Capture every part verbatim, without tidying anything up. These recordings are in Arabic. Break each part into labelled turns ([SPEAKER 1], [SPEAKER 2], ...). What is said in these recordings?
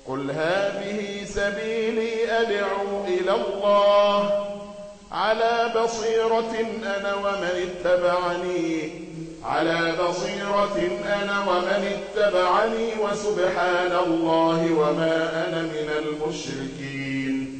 [SPEAKER 1] قل هذه سبيلي أدعو إلى الله على بصيرة أنا ومن اتبعني على بصيرة أنا ومن اتبعني وسبحان الله وما أنا من المشركين.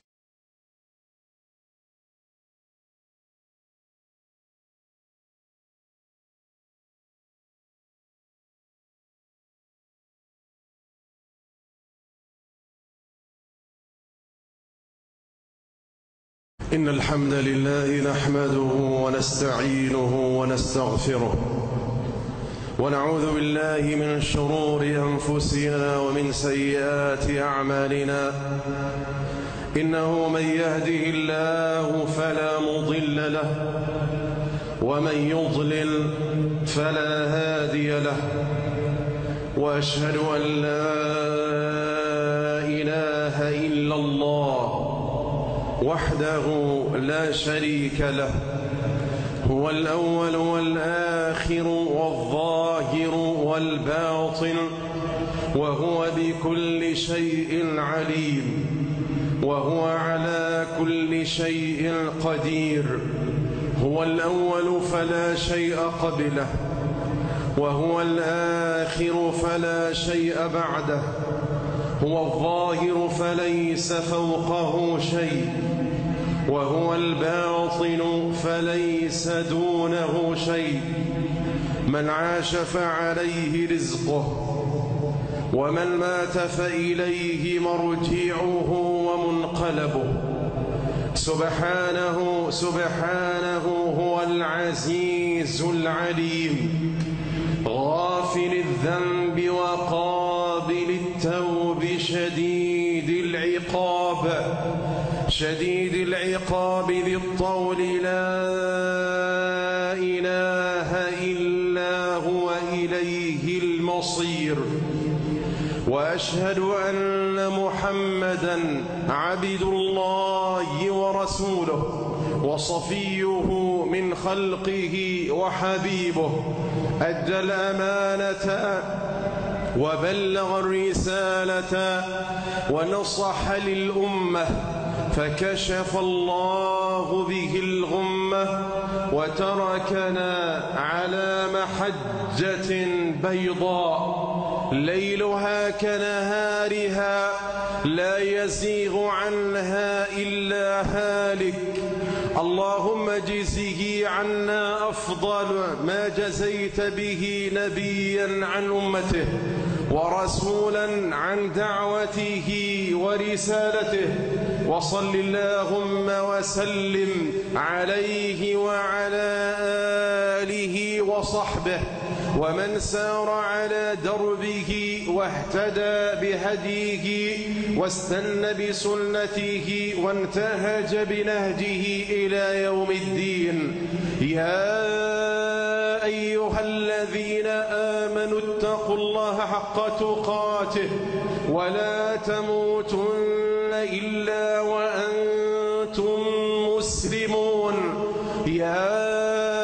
[SPEAKER 2] إن الحمد لله نحمده ونستعينه ونستغفره ونعوذ بالله من شرور أنفسنا ومن سيئات أعمالنا. إنه من يهده الله فلا مضل له ومن يضلل فلا هادي له، وأشهد أن لا إله إلا الله وحده لا شريك له، هو الأول والآخر والظاهر والباطن، وهو بكل شيء عليم، وهو على كل شيء قدير. هو الأول فلا شيء قبله، وهو الآخر فلا شيء بعده، هو الظاهر فليس فوقه شيء، وهو الباطن فليس دونه شيء. من عاش فعليه رزقه، ومن مات فإليه مرجعه ومنقلبه. سبحانه سبحانه هو العزيز العليم، غافل الذنب وقابل التوب، شديد العقاب شديد العقاب ذي الطول، لا إله إلا هو إليه المصير. وأشهد أن محمدًا عبد الله ورسوله وصفيه من خلقه وحبيبه، أدى الأمانة وبلغ الرسالة ونصح للأمة، فكشف الله به الغمة وتركنا على محجة بيضاء ليلها كنهارها لا يزيغ عنها إلا هالك. اللهم اجزه عنا أفضل ما جزيت به نبيا عن أمته ورسولا عن دعوته ورسالته، وصل اللهم وسلم عليه وعلى آله وصحبه ومن سار على دربه واهتدى بهديه واستنى بسنته وانتهج بنهجه إلى يوم الدين. يا أيها الذين آمنوا اتقوا الله حق تقاته ولا تموتن إلا وأنتم مسلمون. يا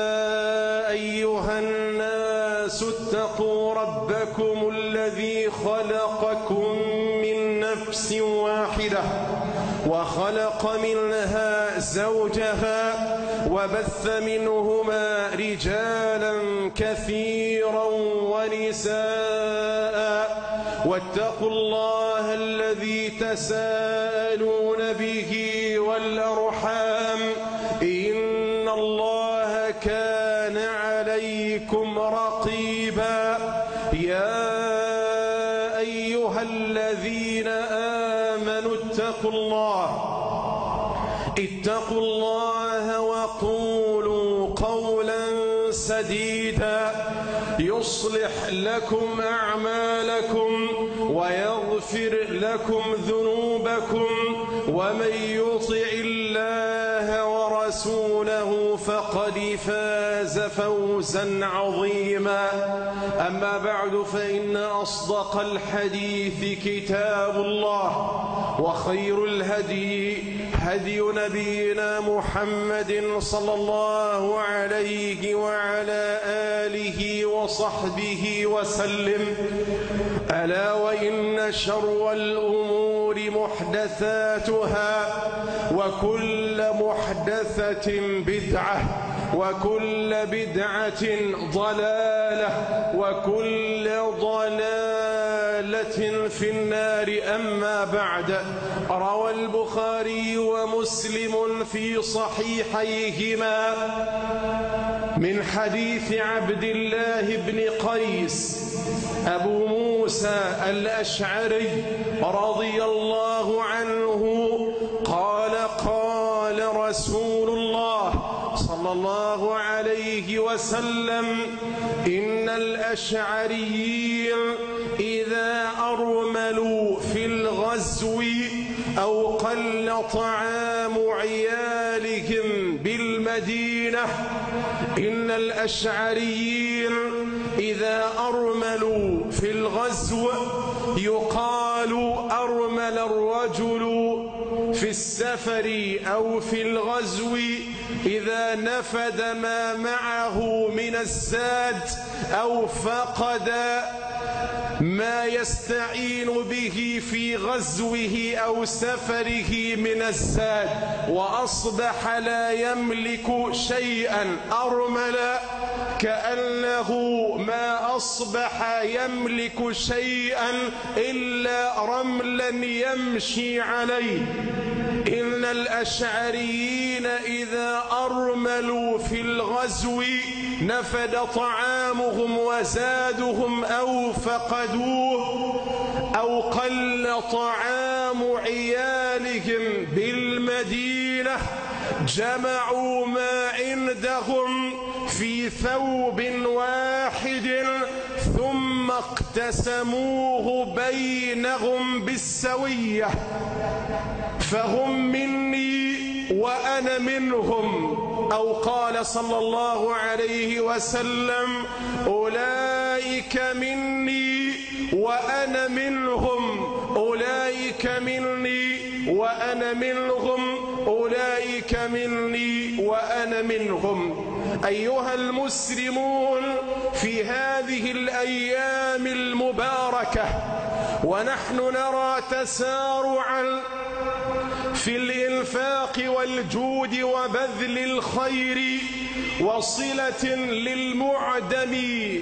[SPEAKER 2] أيها الناس اتقوا ربكم الذي خلقكم من نفس واحدة وخلق منها زوجها وبث منهما رجالا كثيرا ونساء، واتقوا الله الذي تساءلون به والأرحام، إن الله كان عليكم رقيبا. يا أيها الذين آمنوا اتقوا الله اتقوا الله وقولوا قولا سديدا يصلح لكم أعمالكم ويغفر لكم ذنوبكم، ومن يطع الله ورسوله فقد فاز فوزا عظيما. أما بعد، فإن أصدق الحديث كتاب الله، وخير الهدي هدي نبينا محمد صلى الله عليه وعلى آله وصحبه وسلم. ألا وإن شر الأمور محدثاتها، وكل محدثة بدعة، وكل بدعة ضلالة، وكل ضلالة في النار. أما بعد، روى البخاري ومسلم في صحيحيهما من حديث عبد الله بن قيس أبو موسى الأشعري رضي الله عنه قال: قال رسول الله صلى الله عليه وسلم: إن الأشعريين إذا أرملوا في الغزو أو قل طعام عيالهم بالمدينة إن الأشعريين إذا أرملوا في الغزو، يقال أرمل الرجل في السفر أو في الغزو إذا نفد ما معه من الزاد أو فقد ما يستعين به في غزوه أو سفره من الزاد، وأصبح لا يملك شيئا. أرمل كأنه ما أصبح يملك شيئا إلا رملا يمشي عليه. إن الأشعريين إذا أرملوا في الغزو نفد طعامهم وزادهم أو فقدوه أو قل طعام عيالهم بالمدينة، جمعوا ما عندهم في ثوب واحد ثم اقتسموه بينهم بالسوية، فهم مني وأنا منهم. أو قال صلى الله عليه وسلم: أولئك مني وأنا منهم، أولئك مني وأنا منهم، أولئك مني وأنا منهم. أيها المسلمون، في هذه الأيام المباركة ونحن نرى تسارعا في الإنفاق والجود وبذل الخير وصلة للمعدم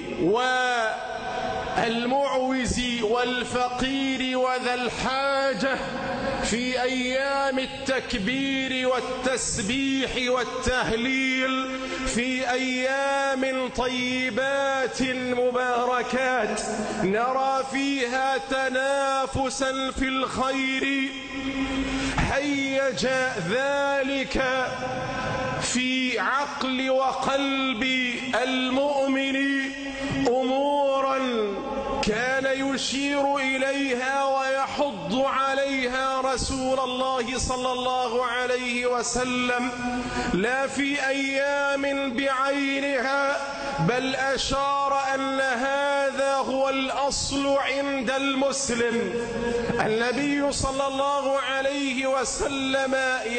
[SPEAKER 2] والمعوز والفقير وذا الحاجة، في أيام التكبير والتسبيح والتهليل، في أيام طيبات مباركات نرى فيها تنافسا في الخير، هيج ذلك في عقل وقلب المؤمن أمورا كان يشير إليها ويحض عليها رسول الله صلى الله عليه وسلم، لا في أيام بعينها، بل أشار أن هذا هو الأصل عند المسلم. النبي صلى الله عليه وسلم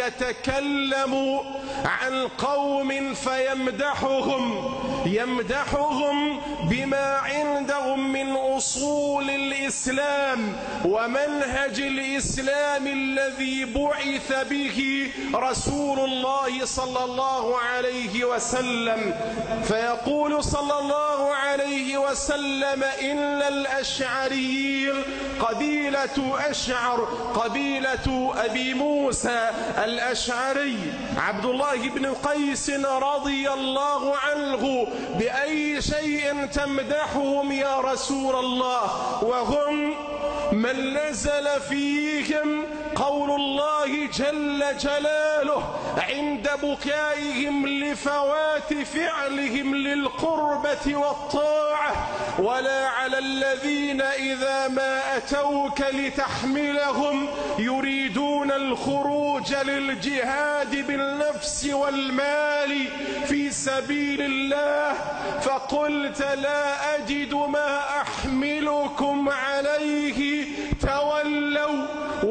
[SPEAKER 2] يتكلم عن قوم فيمدحهم، يمدحهم بما عندهم من أصول الإسلام ومنهج الإسلام الذي بعث به رسول الله صلى الله عليه وسلم. فيقول صلى الله عليه وسلم: إن الأشعريين قبيلة أشعر، قبيلة أبي موسى الأشعري عبد الله بن قيس رضي الله عنه، بأي شيء تمدحهم يا رسول الله؟ وهم من نزل فيهم قول الله جل جلاله عند بكائهم لفوات فعلهم للقربة والطاعة: ولا على الذين إذا ما أتوك لتحملهم يريدون الخروج للجهاد بالنفس والمال في سبيل الله فقلت لا أجد ما أحملكم عليه، تولوا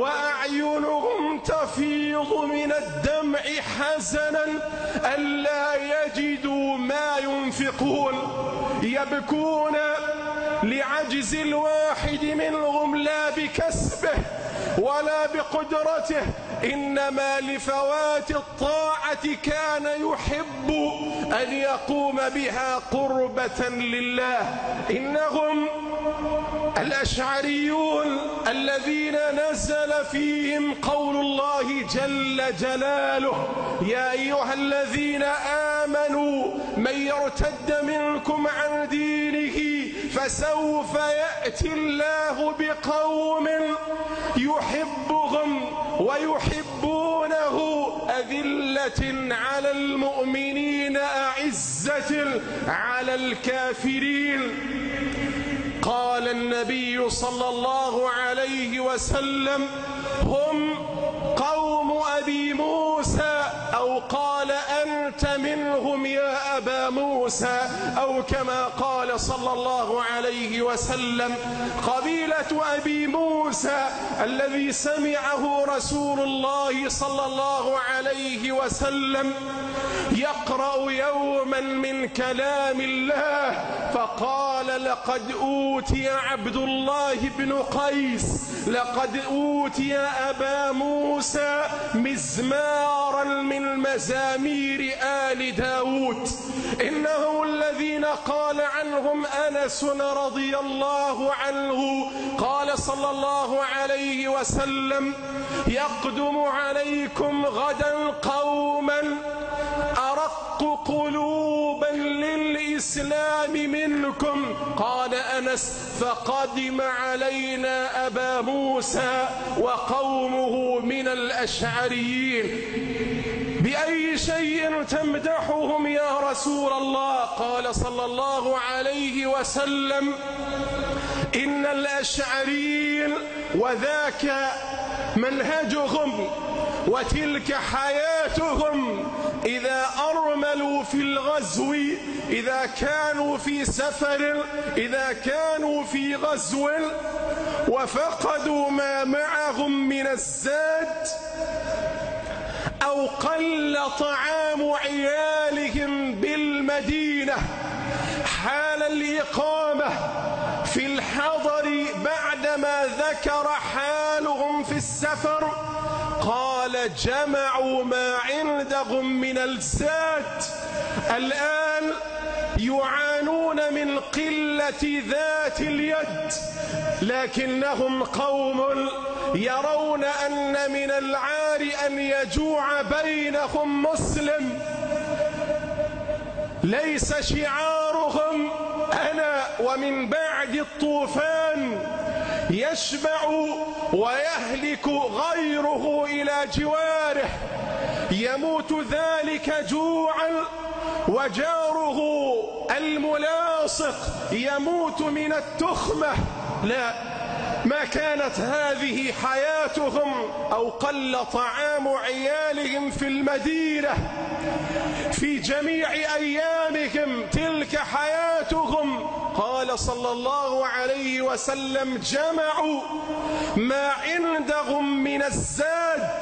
[SPEAKER 2] وأعينهم تفيض من الدمع حزنا ألا يجدوا ما ينفقون. يبكون لعجز الواحد منهم لا بكسبه ولا بقدرته، إنما لفوات الطاعة كان يحب أن يقوم بها قربة لله. إنهم الأشعريون الذين نزل فيهم قول الله جل جلاله: يا أيها الذين آمنوا من يرتد منكم عن دينه فسوف يأتي الله بقوم يحبهم ويحبونه أذلة على المؤمنين أعزة على الكافرين. قال النبي صلى الله عليه وسلم: هم قوم أبي موسى، أو قال أنت منهم يا أبا موسى، أو كما قال صلى الله عليه وسلم. قبيلة أبي موسى الذي سمعه رسول الله صلى الله عليه وسلم يقرأ يوما من كلام الله فقال: لقد أوتي عبد الله بن قيس، لقد أوتي أبا موسى مزمارا من مزامير آل داود. إنهم الذين قال عنهم أنس رضي الله عنه قال صلى الله عليه وسلم: يقدم عليكم غدا قوما أرق قلوبا للإسلام منكم. قال أنس: فقدم علينا أبا موسى وقومه من الأشعريين. بأي شيء تمدحهم يا رسول الله؟ قال صلى الله عليه وسلم: إن الأشعريين وذاك منهجهم وتلك حياتهم، إذا أرملوا في الغزو، إذا كانوا في سفر، إذا كانوا في غزو وفقدوا ما معهم من الزاد أو قل طعام عيالهم بالمدينة حال الإقامة في الحضر بعدما ذكر حالهم في السفر، قال: جمعوا ما عندهم من الزاد. الآن يعانون من قلة ذات اليد، لكنهم قوم يرون أن من العار أن يجوع بينهم مسلم. ليس شعارهم أنا ومن بعد الطوفان يشبع ويهلك غيره إلى جواره، يموت ذلك جوعا وجاره الملاصق يموت من التخمة. لا، ما كانت هذه حياتهم، أو قل طعام عيالهم في المدينة في جميع أيامهم، تلك حياتهم. قال صلى الله عليه وسلم: جمعوا ما عندهم من الزاد.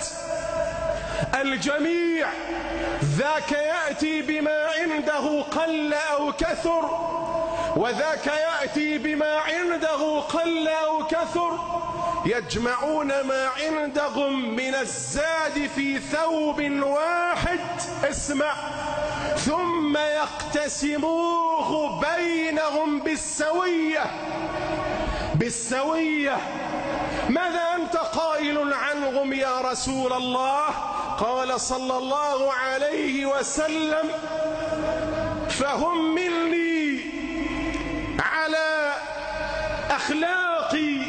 [SPEAKER 2] الجميع ذاك يأتي بما عنده قل أو كثر، وذاك يأتي بما عنده قل أو كثر، يجمعون ما عندهم من الزاد في ثوب واحد، اسمع، ثم يقتسموه بينهم بالسوية. بالسوية. ماذا أنت قائل عنهم يا رسول الله؟ قال صلى الله عليه وسلم: فهم مني على أخلاقي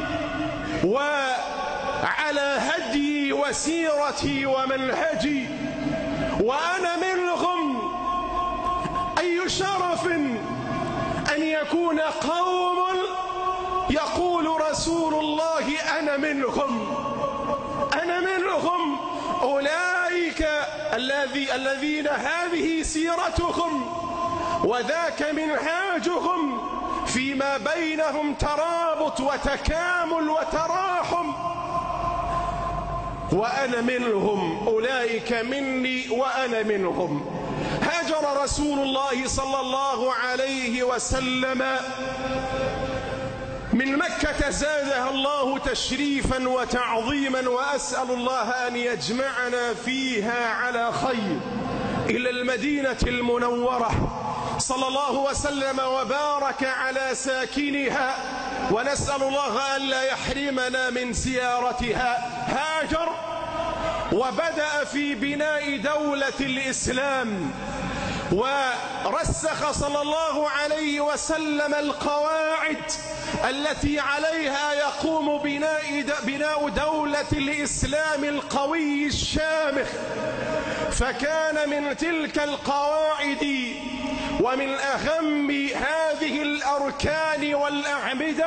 [SPEAKER 2] وعلى هدي وسيرتي ومنهجي، وأنا منهم. أي شرف أن يكون قوم يقول رسول الله: أنا منهم، أنا منهم. أولئك الذي الذين هذه سيرتهم وذاك منهاجهم، فيما بينهم ترابط وتكامل وتراحم. وأنا منهم، أولئك مني وأنا منهم. هاجر هاجر رسول الله صلى الله عليه وسلم من مكة زادها الله تشريفا وتعظيما، وأسأل الله أن يجمعنا فيها على خير، إلى المدينة المنورة صلى الله وسلم وبارك على ساكنها، ونسأل الله أن لا يحرمنا من زيارتها. هاجر وبدأ في بناء دولة الإسلام، ورسخ صلى الله عليه وسلم القواعد التي عليها يقوم بناء بناء دولة الإسلام القوي الشامخ. فكان من تلك القواعد ومن أهم هذه الأركان والأعمدة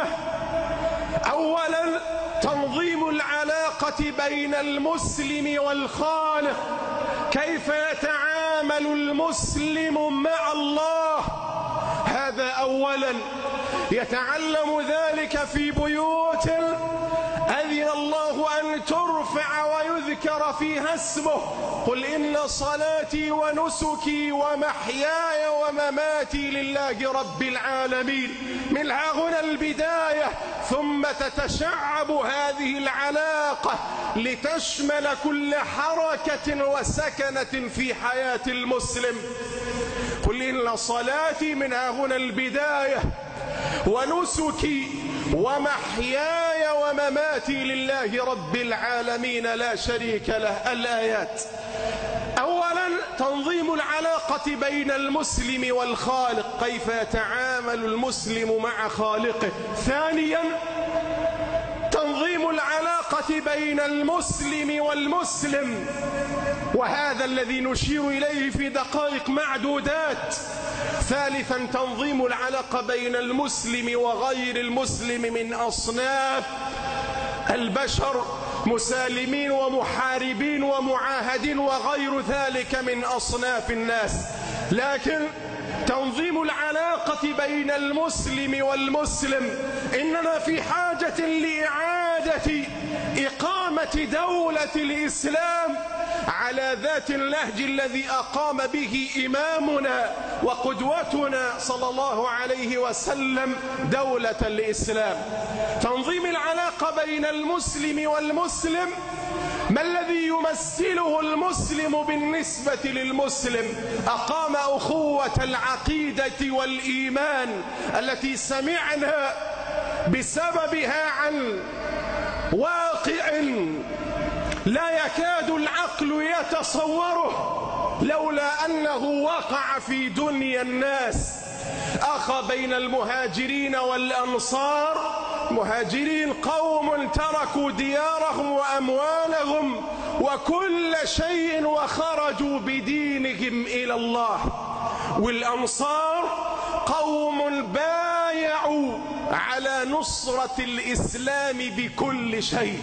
[SPEAKER 2] أولا تنظيم العلاقة بين المسلم والخالق، كيف يتعامل المسلم مع الله، هذا أولا. يتعلم ذلك في بيوت أذن الله أن ترفع ويذكر فيها اسمه، قل إن صلاتي ونسكي ومحياي ومماتي لله رب العالمين. من ها هنا البداية، ثم تتشعب هذه العلاقة لتشمل كل حركة وسكنة في حياة المسلم. قل إن صلاتي، من ها هنا البداية، ونسكي ومحياي ومماتي لله رب العالمين لا شريك له. الآيات. أولا تنظيم العلاقة بين المسلم والخالق، كيف يتعامل المسلم مع خالقه. ثانيا تنظيم العلاقة بين المسلم والمسلم، وهذا الذي نشير إليه في دقائق معدودات. ثالثا تنظيم العلاقة بين المسلم وغير المسلم من أصناف البشر، مسالمين ومحاربين ومعاهدين وغير ذلك من أصناف الناس. لكن تنظيم العلاقة بين المسلم والمسلم، إننا في حاجة لإعادة إقامة دولة الإسلام على ذات النهج الذي أقام به إمامنا وقدوتنا صلى الله عليه وسلم دولة الإسلام. تنظيم العلاقة بين المسلم والمسلم، ما الذي يمثله المسلم بالنسبة للمسلم؟ أقام أخوة العقيدة والإيمان التي سمعنا بسببها عن واقع لا يكاد العقل يتصوره لولا أنه وقع في دنيا الناس. أخى بين المهاجرين والأنصار. مهاجرين قوم تركوا ديارهم وأموالهم وكل شيء وخرجوا بدينهم إلى الله، والأنصار قوم بايعوا على نصرة الإسلام بكل شيء.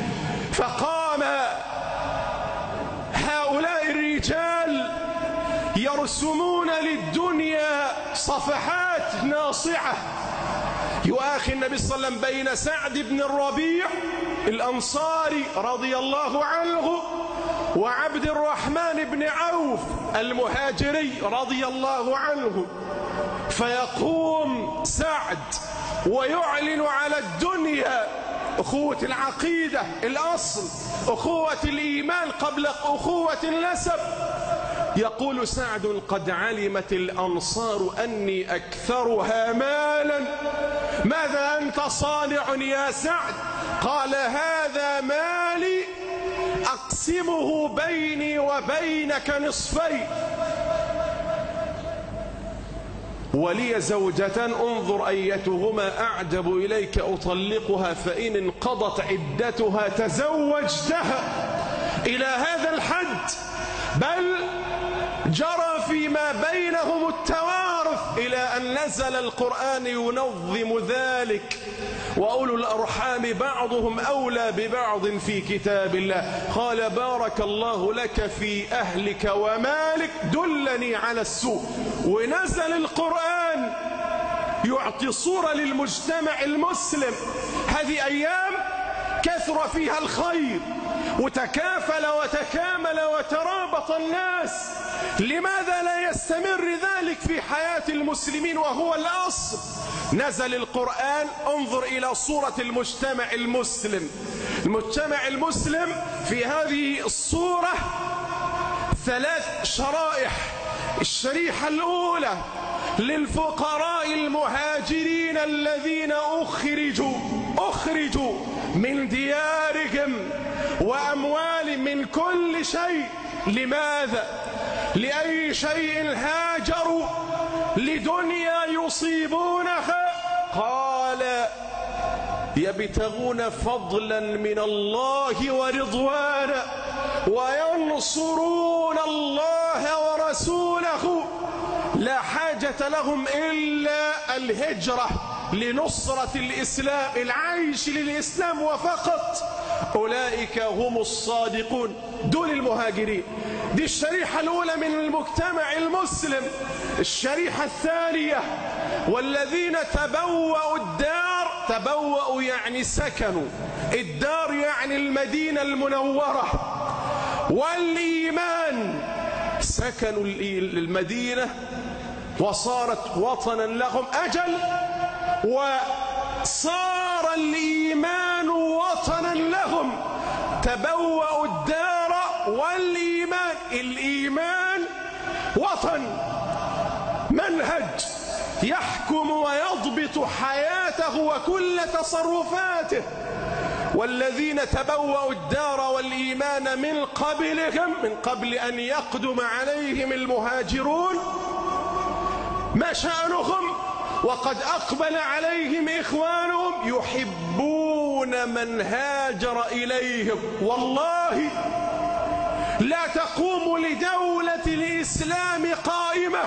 [SPEAKER 2] فقام هؤلاء الرجال يرسمون للدنيا صفحات ناصعة. يؤاخي النبي صلى الله عليه وسلم بين سعد بن الربيع الأنصاري رضي الله عنه وعبد الرحمن بن عوف المهاجري رضي الله عنه، فيقوم سعد ويعلن على الدنيا أخوة العقيدة الأصل، أخوة الإيمان قبل أخوة النسب. يقول سعد: قد علمت الأنصار أني أكثرها مالا، ماذا أنت صانع يا سعد؟ قال: هذا مالي أقسمه بيني وبينك نصفين، ولي زوجة انظر أيتهما أعجب إليك أطلقها، فإن انقضت عدتها تزوجتها. إلى هذا الحد، بل جرى فيما بينهم التوارث إلى أن نزل القرآن ينظم ذلك، وأولو الأرحام بعضهم أولى ببعض في كتاب الله. قال: بارك الله لك في أهلك ومالك، دلني على السوء. ونزل القرآن يعطي صورة للمجتمع المسلم. هذه أيام كثر فيها الخير وتكافل وتكامل وترابط الناس. لماذا لا يستمر ذلك في حياة المسلمين وهو الأصل؟ نزل القرآن. انظر إلى صورة المجتمع المسلم. المجتمع المسلم في هذه الصورة ثلاث شرائح. الشريحة الأولى للفقراء المهاجرين الذين أخرجوا أخرجوا من ديارهم وأموال من كل شيء. لماذا؟ لأي شيء هاجروا؟ لدنيا يصيبونها. قال يبتغون فضلا من الله ورضوانا وينصرون الله ورسوله. لا حاجة لهم إلا الهجرة لنصرة الإسلام، العيش للإسلام وفقط. أولئك هم الصادقون، دول المهاجرين. دي الشريحة الأولى من المجتمع المسلم. الشريحة الثانية والذين تبوأوا الدار. تبوأوا يعني سكنوا، الدار يعني المدينة المنورة، والإيمان سكنوا المدينة وصارت وطنا لهم. أجل وصار الإيمان وطنا لهم. تبوأوا الدار والإيمان. الإيمان وطن، منهج يحكم ويضبط حياته وكل تصرفاته. والذين تبوأوا الدار والإيمان من قبلهم، من قبل أن يقدم عليهم المهاجرون، ما شأنهم؟ وقد أقبل عليهم إخوانهم يحبون من هاجر إليهم. والله لا تقوم لدولة الإسلام قائمة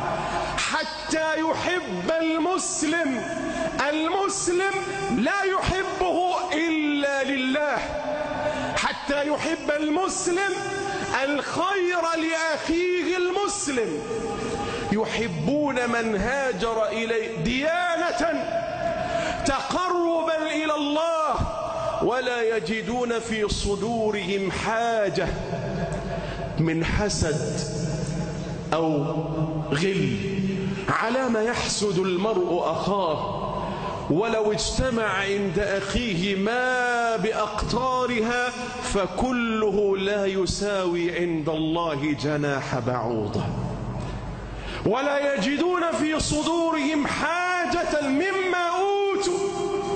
[SPEAKER 2] حتى يحب المسلم المسلم لا يحبه إلا لله، حتى يحب المسلم الخير لأخيه المسلم. يحبون من هاجر إليه ديانة تقربا إلى الله، ولا يجدون في صدورهم حاجة من حسد أو غل. على ما يحسد المرء أخاه ولو اجتمع عند أخيه ما بأقطارها، فكله لا يساوي عند الله جناح بعوضة. ولا يجدون في صدورهم حاجة مما أوتوا.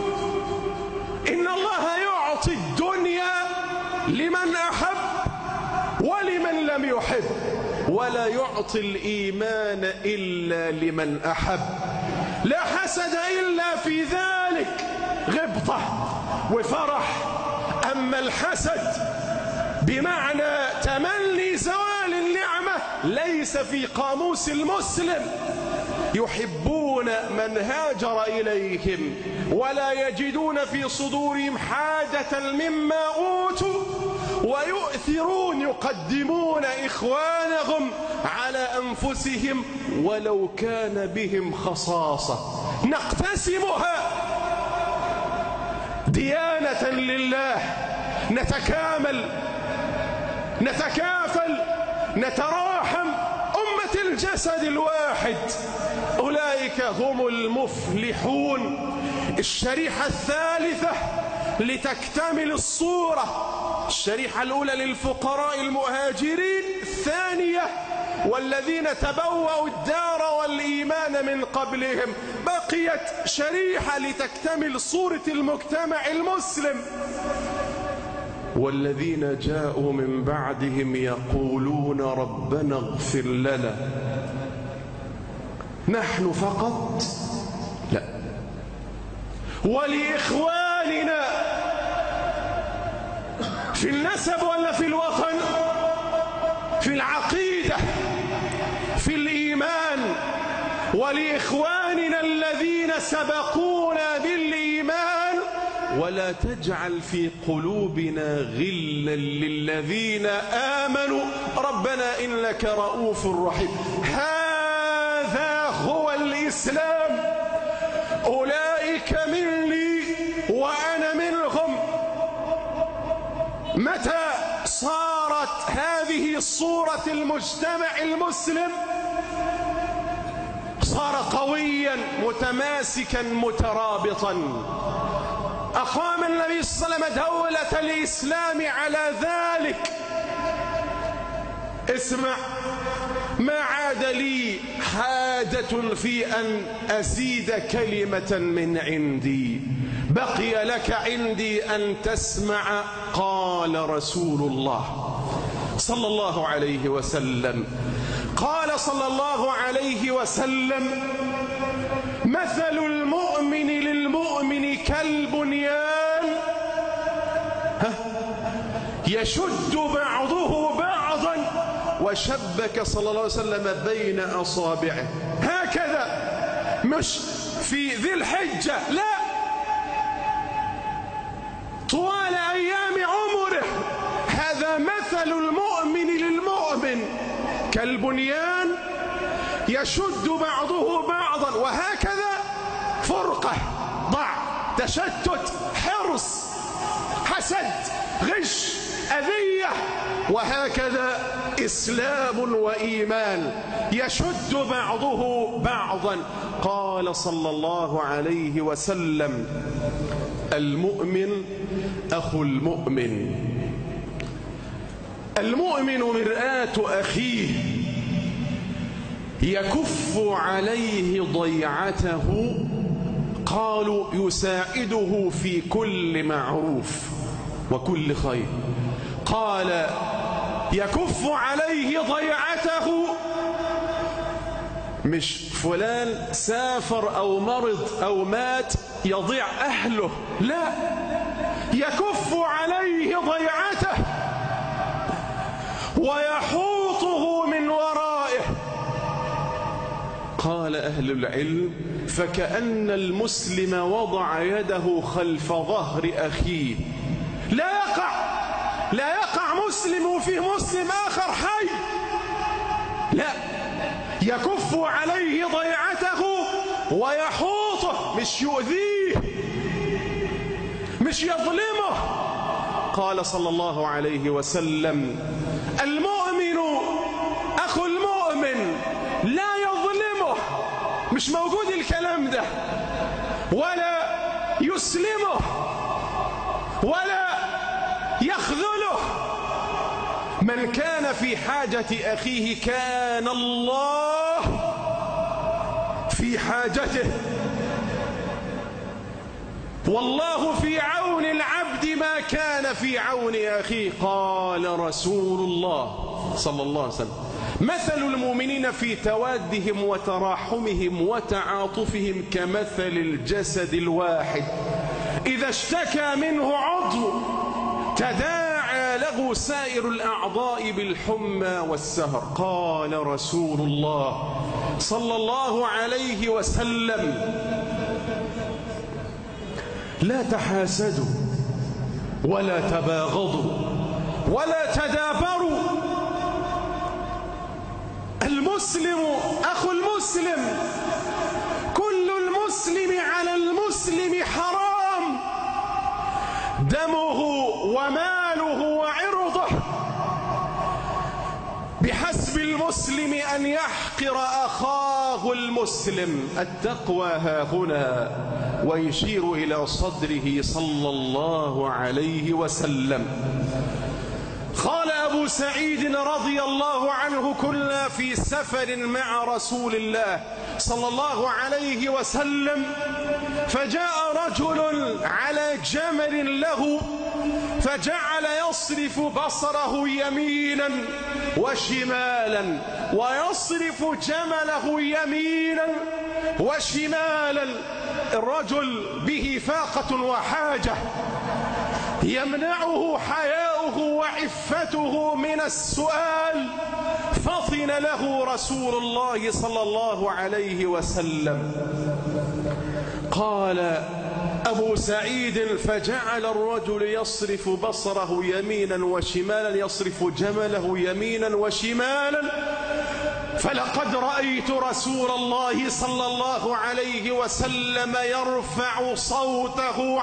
[SPEAKER 2] إن الله يعطي الدنيا لمن أحب ولمن لم يحب، ولا يعطي الإيمان إلا لمن أحب. لا حسد إلا في ذلك، غبطة وفرح. أما الحسد بمعنى تمني زوال النعمة ليس في قاموس المسلم. يحبون من هاجر إليهم ولا يجدون في صدورهم حاجة مما أوتوا، ويؤثرون يقدمون إخوانهم على أنفسهم ولو كان بهم خصاصة. نقتسمها ديانة لله، نتكامل، نتكافل، نتراحم، أمة الجسد الواحد. أولئك هم المفلحون. الشريحة الثالثة لتكتمل الصورة، الشريحة الأولى للفقراء المهاجرين، الثانية والذين تبوأوا الدار والإيمان من قبلهم. بقيت شريحة لتكتمل صورة المجتمع المسلم، والذين جاءوا من بعدهم يقولون ربنا اغفر لنا. نحن فقط؟ لا، ولإخواننا في النسب ولا في الوطن، في العقيدة، في الإيمان. ولإخواننا الذين سبقونا بالإيمان، ولا تجعل في قلوبنا غلا للذين آمنوا ربنا إنك رؤوف رحيم. هذا هو الإسلام. أولئك مني وأنا منهم. متى صارت هذه صورة المجتمع المسلم صار قويا متماسكا مترابطا. أقام النبي صلى الله عليه وسلم دولة الإسلام على ذلك. اسمع، ما عاد لي حاجة في أن أزيد كلمة من عندي، بقي لك عندي أن تسمع قال رسول الله صلى الله عليه وسلم. قال صلى الله عليه وسلم: مثل المؤمن للمؤمن كالبنيان يشد بعضه بعضا وشبك صلى الله عليه وسلم بين أصابعه. هكذا، مش في ذي الحجة، لا، طوال أيام عمره. هذا مثل المؤمن للمؤمن كالبنيان يشد بعضه بعضا، وهكذا فرقة، ضع، تشتت، حرص، حسد، غش، أذية، وهكذا إسلام وإيمان يشد بعضه بعضا. قال صلى الله عليه وسلم: المؤمن أخو المؤمن، المؤمن مرآة أخيه يكف عليه ضيعته. قالوا: يساعده في كل معروف وكل خير. قال: يكف عليه ضيعته، مش فلان سافر أو مرض أو مات يضيع أهله، لا، يكف عليه ضيعته ويحوطه من ورائه. قال أهل العلم: فكأن المسلم وضع يده خلف ظهر أخيه، لا يقع لا يقع مسلم وفيه مسلم آخر حي، لا، يكف عليه ضيعته ويحوطه، مش يؤذيه، مش يظلمه. قال صلى الله عليه وسلم: المؤمن أخو المؤمن لا يظلمه، مش موجود الكلام ده، ولا يسلمه ولا يخذله. من كان في حاجة أخيه كان الله في حاجته، والله في عون العبد ما كان في عون أخيه. قال رسول الله صلى الله عليه وسلم: مثل المؤمنين في توادهم وتراحمهم وتعاطفهم كمثل الجسد الواحد إذا اشتكى منه عضو تداعى له سائر الأعضاء بالحمى والسهر. قال رسول الله صلى الله عليه وسلم: لا تحاسدوا ولا تباغضوا ولا تدابروا. المسلم أخو المسلم، كل المسلم على المسلم حرام، دمه وماله وعرضه. بحسب المسلم أن يحقر أخاه المسلم. التقوى ها هنا، ويشير إلى صدره صلى الله عليه وسلم. قال أبو سعيد رضي الله عنه: كنا في سفر مع رسول الله صلى الله عليه وسلم، فجاء رجل على جمل له فجعل يصرف بصره يمينا وشمالا، ويصرف جمله يمينا وشمالا. الرجل به فاقة وحاجة، يمنعه حياؤه وعفته من السؤال. فطن له رسول الله صلى الله عليه وسلم. قال أبو سعيد: فجعل الرجل يصرف بصره يمينا وشمالا، يصرف جمله يمينا وشمالا، فلقد رأيت رسول الله صلى الله عليه وسلم يرفع صوته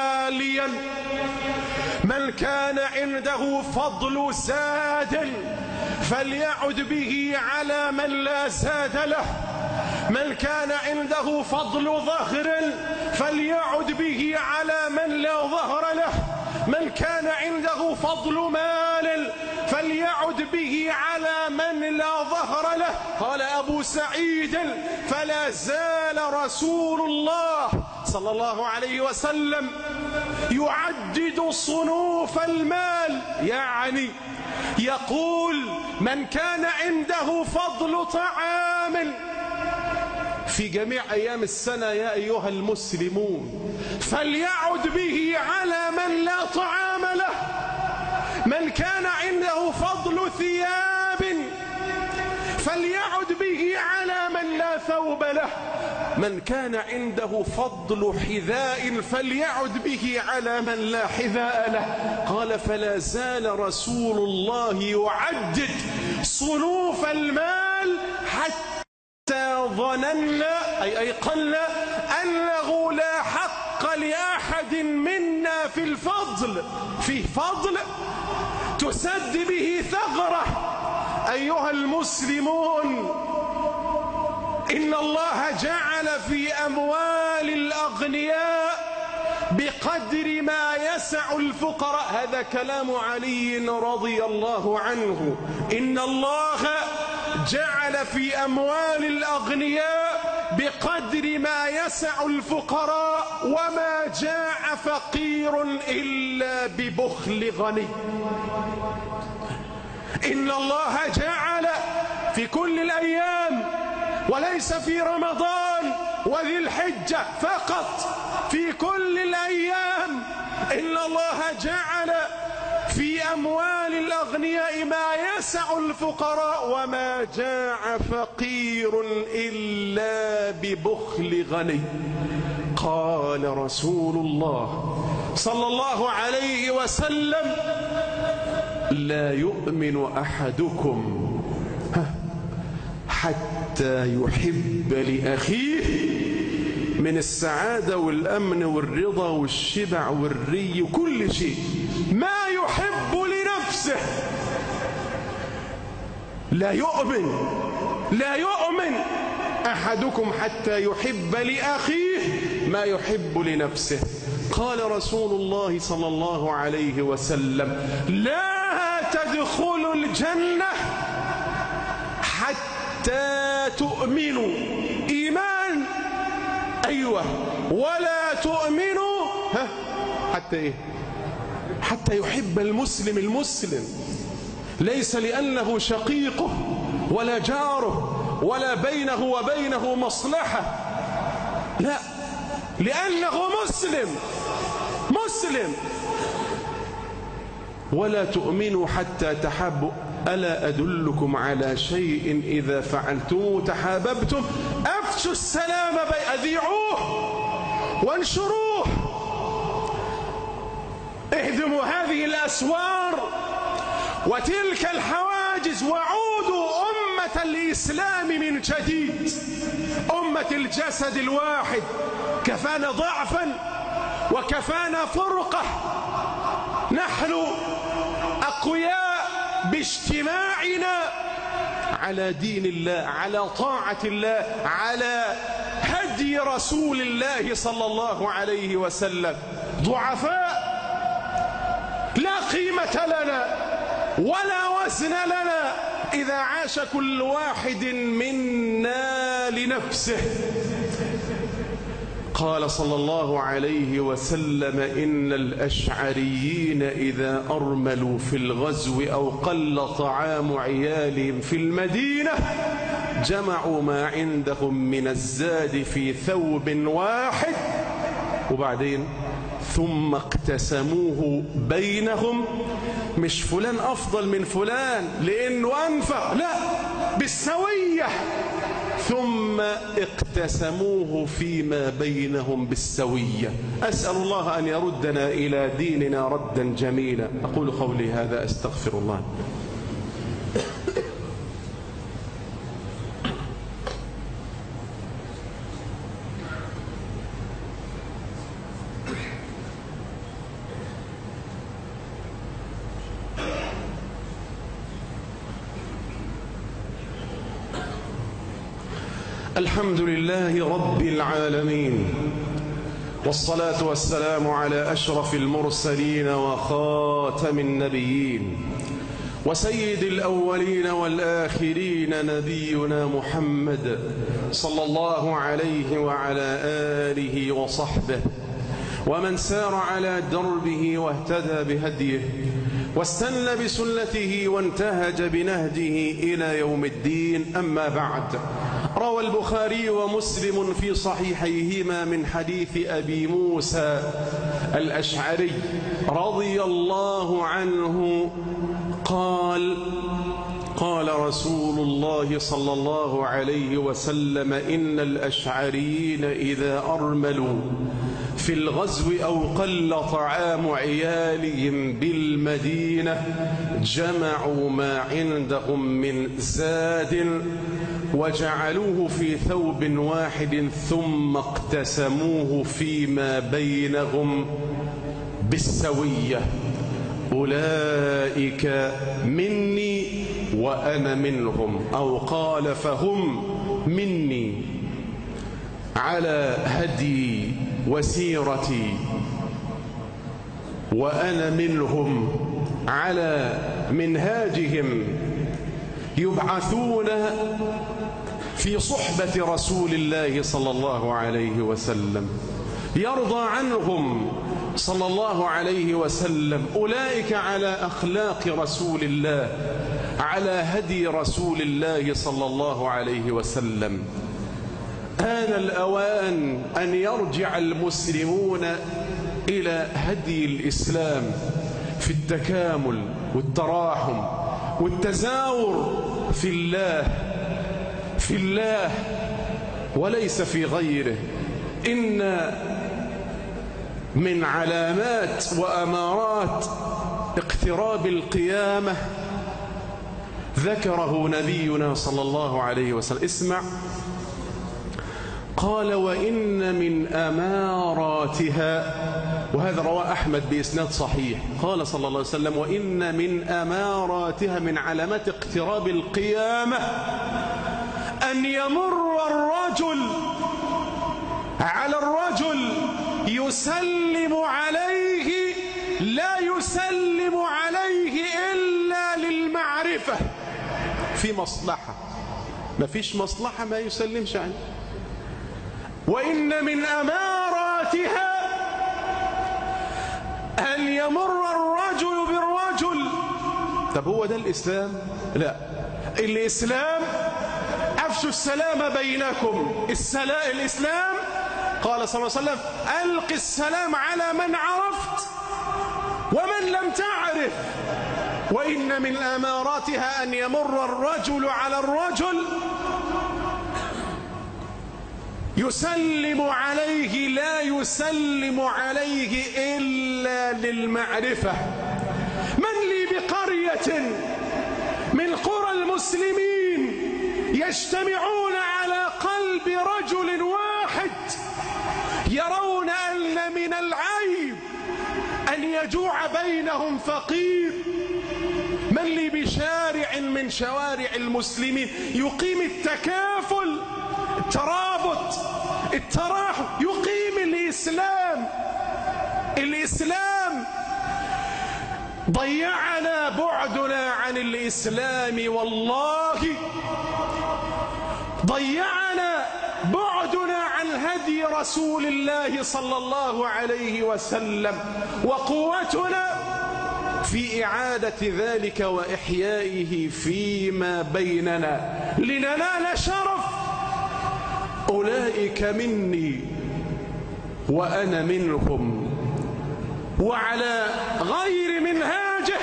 [SPEAKER 2] عاليا. من كان عنده فضل زاد فليعد به على من لا زاد له. من كان عنده فضل ظهر فليعد به على من لا ظهر له. من كان عنده فضل مال فليعد به على من لا ظهر له. قال أبو سعيد: فلا زال رسول الله صلى الله عليه وسلم يعدد صنوف المال، يعني يقول: من كان عنده فضل طعام في جميع أيام السنة يا أيها المسلمون فليعد به على من لا طعام له. من كان عنده فضل ثياب فليعد به على من لا ثوب له. من كان عنده فضل حذاء فليعد به على من لا حذاء له. قال: فلا زال رسول الله يعدد صنوف المال حتى ظننا أي أيقنا أنه لا حق لأحد منا في الفضل، في فضل تسد به ثغرة. أيها المسلمون، إن الله جعل في أموال الأغنياء بقدر ما يسع الفقراء. هذا كلام علي رضي الله عنه. إن الله جعل في أموال الأغنياء بقدر ما يسع الفقراء، وما جاع فقير إلا ببخل غني. إن الله جعل في كل الأيام، وليس في رمضان وذي الحجة فقط، في كل الأيام إن الله جعل في أموال الأغنياء ما يسع الفقراء، وما جاع فقير إلا ببخل غني. قال رسول الله صلى الله عليه وسلم: لا يؤمن أحدكم حتى يحب لأخيه من السعادة والأمن والرضا والشبع والري وكل شيء ما يحب لنفسه. لا يؤمن لا يؤمن أحدكم حتى يحب لأخيه ما يحب لنفسه. قال رسول الله صلى الله عليه وسلم: لا تدخلوا الجنة حتى تؤمنوا. إيمان، أيوة، ولا تؤمنوا ها حتى إيه؟ حتى يحب المسلم المسلم، ليس لأنه شقيقه ولا جاره ولا بينه وبينه مصلحة، لا، لأنه مسلم مسلم. ولا تؤمنوا حتى تحبوا. ألا أدلكم على شيء إذا فعلتم تحاببتم؟ أفشوا السلام، أذيعوه وانشروه. اهدموا هذه الأسوار وتلك الحواجز، وعودوا أمة الإسلام من جديد، أمة الجسد الواحد. كفانا ضعفا وكفانا فرقة. نحن أقوياء باجتماعنا على دين الله، على طاعة الله، على هدي رسول الله صلى الله عليه وسلم. ضعفاء لا قيمة لنا ولا وزن لنا إذا عاش كل واحد منا لنفسه. قال صلى الله عليه وسلم: إن الأشعريين إذا أرملوا في الغزو أو قل طعام عيالهم في المدينة جمعوا ما عندهم من الزاد في ثوب واحد، وبعدين ثم اقتسموه بينهم. مش فلان أفضل من فلان لأنه أنفق، لا، بالسوية. ثم اقتسموه فيما بينهم بالسوية. أسأل الله أن يردنا إلى ديننا ردا جميلا. أقول قولي هذا، أستغفر الله. الحمد لله رب العالمين، والصلاة والسلام على أشرف المرسلين وخاتم النبيين وسيد الأولين والآخرين نبينا محمد صلى الله عليه وعلى آله وصحبه ومن سار على دربه واهتدى بهديه واستنى بسنته وانتهج بنهجه إلى يوم الدين. أما بعد، روى البخاري ومسلم في صحيحيهما من حديث أبي موسى الأشعري رضي الله عنه قال: قال رسول الله صلى الله عليه وسلم: إن الأشعريين إذا أرملوا في الغزو أو قل طعام عيالهم بالمدينة جمعوا ما عندهم من زاد وجعلوه في ثوب واحد ثم اقتسموه فيما بينهم بالسوية. أولئك مني وأنا منهم، أو قال فهم مني على هدي وسيرتي، وأنا منهم على منهاجهم، يبعثون في صحبة رسول الله صلى الله عليه وسلم، يرضى عنهم صلى الله عليه وسلم. أولئك على أخلاق رسول الله، على هدي رسول الله صلى الله عليه وسلم. آن الأوان أن يرجع المسلمون إلى هدي الإسلام في التكامل والتراحم والتزاور في الله في الله وليس في غيره. إن من علامات وأمارات اقتراب القيامة ذكره نبينا صلى الله عليه وسلم. اسمع، قال: وإن من أماراتها، وهذا رواه أحمد بإسناد صحيح، قال صلى الله عليه وسلم: وإن من أماراتها، من علامات اقتراب القيامة، أن يمر الرجل على الرجل يسلم عليه، لا يسلم عليه إلا للمعرفة، في مصلحة، ما فيش مصلحة ما يسلمش عنه. وإن من أماراتها أن يمر الرجل بالرجل. طب هو ده الإسلام؟ لا، الإسلام أفشوا السلام بينكم. السلام الإسلام قال صلى الله عليه وسلم: ألق السلام على من عرفت ومن لم تعرف. وإن من أماراتها أن يمر الرجل على الرجل يسلم عليه، لا يسلم عليه إلا للمعرفة. من لي بقرية من قرى المسلمين يجتمعون على قلب رجل واحد يرون أن من العيب أن يجوع بينهم فقير. من لي بشارع من شوارع المسلمين يقيم التكافل، الترابط، التراحم، يقيم الإسلام. الإسلام ضيعنا بعدنا عن الإسلام، والله ضيعنا بعدنا عن هدي رسول الله صلى الله عليه وسلم، وقوتنا في إعادة ذلك وإحيائه فيما بيننا لننال شرف. أولئك مني وأنا منهم، وعلى غير منهاجه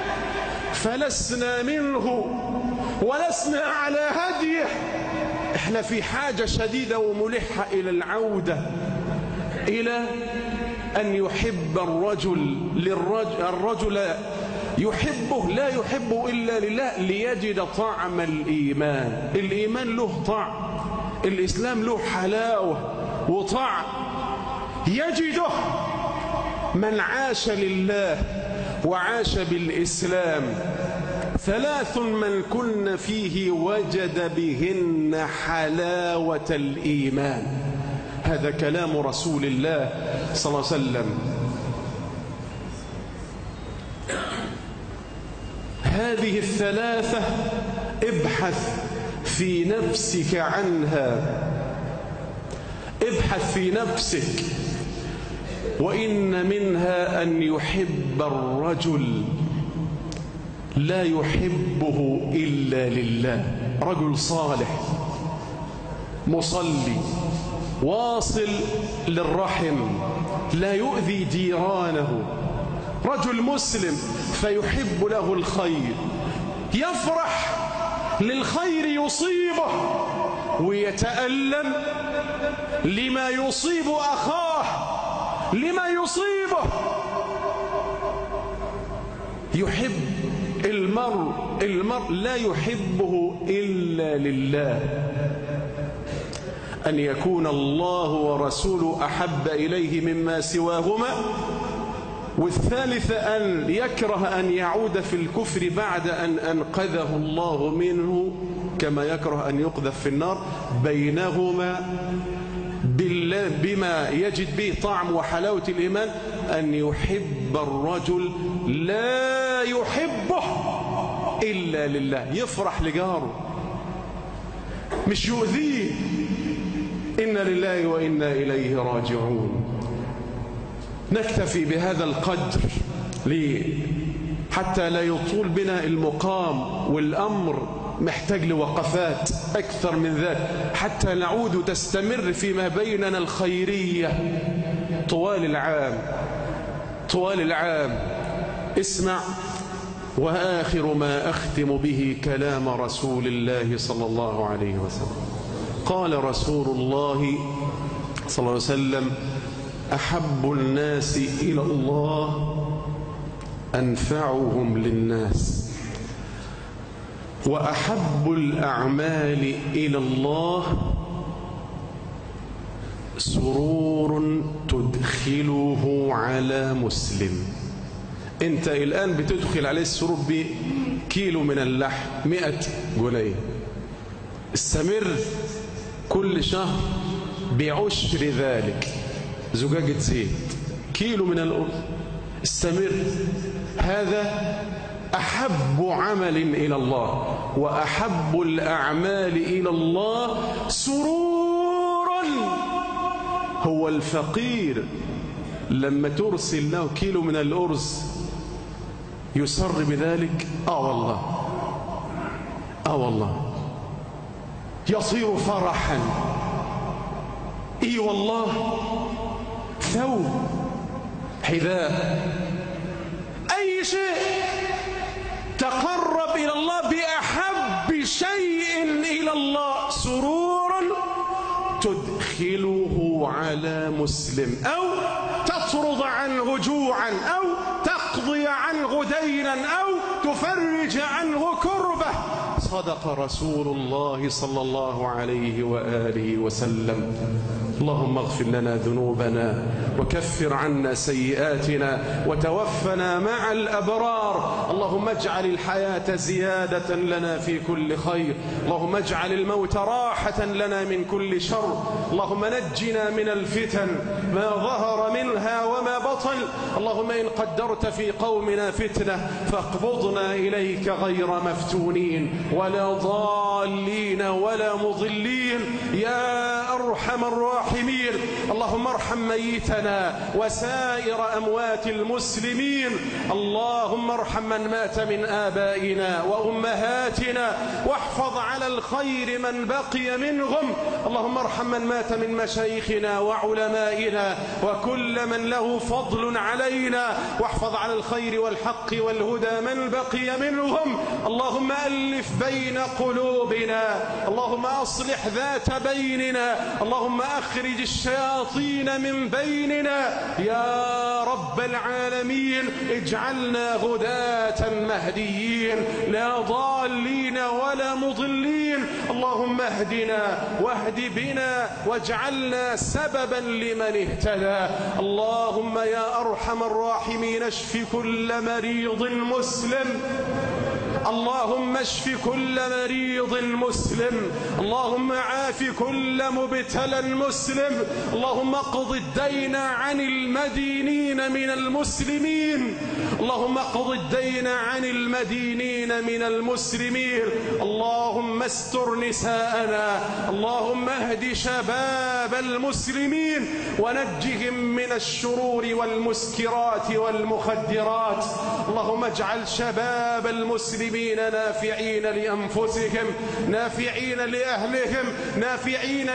[SPEAKER 2] فلسنا منه ولسنا على هديه. احنا في حاجة شديدة وملحة إلى العودة إلى أن يحب الرجل للرجل الرجل يحبه، لا يحبه إلا لله، ليجد طعم الإيمان. الإيمان له طعم، الإسلام له حلاوة وطعم يجده من عاش لله وعاش بالإسلام. ثلاث من كن فيه وجد بهن حلاوة الإيمان. هذا كلام رسول الله صلى الله عليه وسلم. هذه الثلاثة ابحث في نفسك عنها، ابحث في نفسك. وإن منها أن يحب الرجل لا يحبه إلا لله، رجل صالح مصلي واصل للرحم لا يؤذي جيرانه، رجل مسلم فيحب له الخير، يفرح للخير يصيبه ويتألم لما يصيب أخاه، لما يصيبه. يحب المرء المرء لا يحبه إلا لله، أن يكون الله ورسوله أحب إليه مما سواهما. والثالث أن يكره أن يعود في الكفر بعد أن أنقذه الله منه، كما يكره أن يقذف في النار. بينهما بما يجد به طعم وحلاوة الإيمان أن يحب الرجل لا يحبه إلا لله، يفرح لجاره مش يؤذيه. إنا لله وإنا إليه راجعون. نكتفي بهذا القدر ليه؟ حتى لا يطول بنا المقام، والأمر محتاج لوقفات أكثر من ذلك حتى نعود تستمر فيما بيننا الخيرية طوال العام طوال العام. اسمع، وآخر ما أختم به كلام رسول الله صلى الله عليه وسلم. قال رسول الله صلى الله عليه وسلم: أحب الناس إلى الله أنفعهم للناس، وأحب الأعمال إلى الله سرور تدخله على مسلم. أنت الآن بتدخل عليه السرور بكيلو من اللحم، مئة جنيه. استمر كل شهر بعشر ذلك، زجاجة زيت، كيلو من الأرز، استمر. هذا أحب عمل إلى الله، وأحب الأعمال إلى الله سرورا. هو الفقير لما ترسل له كيلو من الأرز يسر بذلك؟ آه والله، آه والله، يصير فرحا. إي والله، ثوب، حذاء، أي شيء تقرب إلى الله بأحب شيء إلى الله سرورا تدخله على مسلم، أو تطرد عنه جوعا، أو تقضي عنه دينا، أو تفرج عنه كربة. صدق رسول الله صلى الله عليه وآله وسلم. اللهم اغفر لنا ذنوبنا وكفر عنا سيئاتنا وتوفنا مع الأبرار. اللهم اجعل الحياة زيادة لنا في كل خير، اللهم اجعل الموت راحة لنا من كل شر. اللهم نجنا من الفتن ما ظهر منها وما بطن. اللهم إن قدرت في قومنا فتنة فاقبضنا إليك غير مفتونين ولا ضالين ولا مضلين يا أرحم الراحمين. اللهم ارحم ميتنا وسائر أموات المسلمين. اللهم ارحم من مات من آبائنا وأمهاتنا، واحفظ على الخير من بقي منهم. اللهم ارحم من مات من مشايخنا وعلمائنا وكل من له فضل علينا، واحفظ على الخير والحق والهدى من بقي منهم. اللهم ألف بين قلوبنا، اللهم أصلح ذات بيننا، اللهم أخرج الشياطين من بيننا يا رب العالمين. اجعلنا هداة مهديين لا ضالين ولا مضلين. اللهم اهدنا واهد بنا واجعلنا سببا لمن اهتدى. اللهم يا أرحم الراحمين اشف كل مريض مسلم، اللهم اشف كل مريض مسلم، اللهم عاف كل مبتلى مسلم، اللهم اقض الدين عن المدينين من المسلمين، اللهم اقض الدين عن المدينين من المسلمين، اللهم استر نساءنا، اللهم اهد شباب المسلمين ونجهم من الشرور والمسكرات والمخدرات، اللهم اجعل شباب المسلمين نافعين لأنفسهم، نافعين لأهلهم، نافعين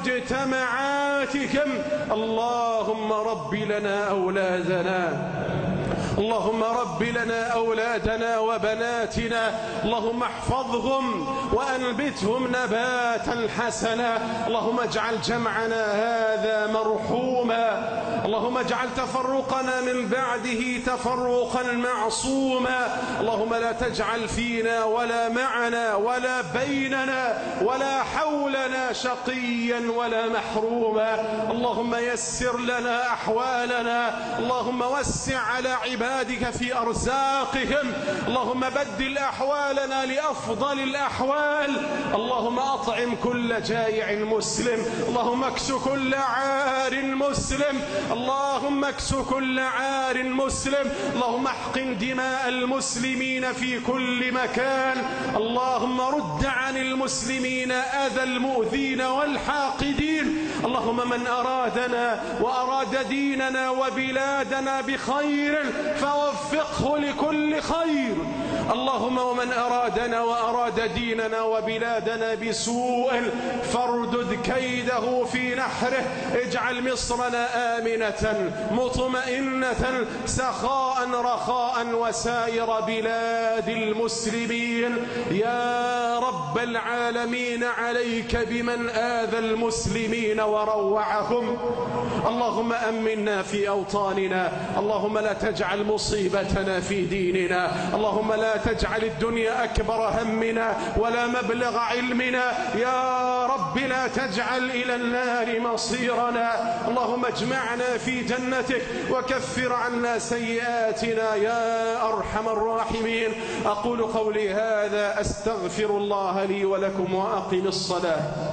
[SPEAKER 2] لمجتمعاتهم. اللهم رب لنا أولادنا، اللهم رب لنا أولادنا وبناتنا، اللهم احفظهم وأنبتهم نباتا حسنا، اللهم اجعل جمعنا هذا مرحوما، اللهم اجعل تفرقنا من بعده تفرقا معصوما، اللهم لا تجعل فينا ولا معنا ولا بيننا ولا حولنا شقيا ولا محروما، اللهم يسر لنا أحوالنا، اللهم وسع على عبادك في أرزاقهم، اللهم بدل أحوالنا لأفضل الأحوال، اللهم أطعم كل جائع مسلم، اللهم اكس كل عار مسلم، اللهم اكس كل عار مسلم، اللهم احقن دماء المسلمين في كل مكان، اللهم رد عن المسلمين أذى المؤذين والحاقدين، اللهم من أرادنا وأراد ديننا وبلادنا بخير فوفقه لكل خير، اللهم ومن أرادنا وأراد ديننا وبلادنا بسوء فاردد كيده في نحره، اجعل مصرنا آمنة مطمئنة سخاء رخاء وسائر بلاد المسلمين، يا رب العالمين عليك بمن آذى المسلمين وروعهم، اللهم أمنا في أوطاننا، اللهم لا تجعل مصيبتنا في ديننا، اللهم لا تجعل الدنيا أكبر همنا ولا مبلغ علمنا، يا رب لا تجعل إلى النار مصيرنا، اللهم اجمعنا في جنتك وكفر عنا سيئاتنا يا أرحم الراحمين. أقول قولي هذا أستغفر الله لي ولكم وأقم الصلاة.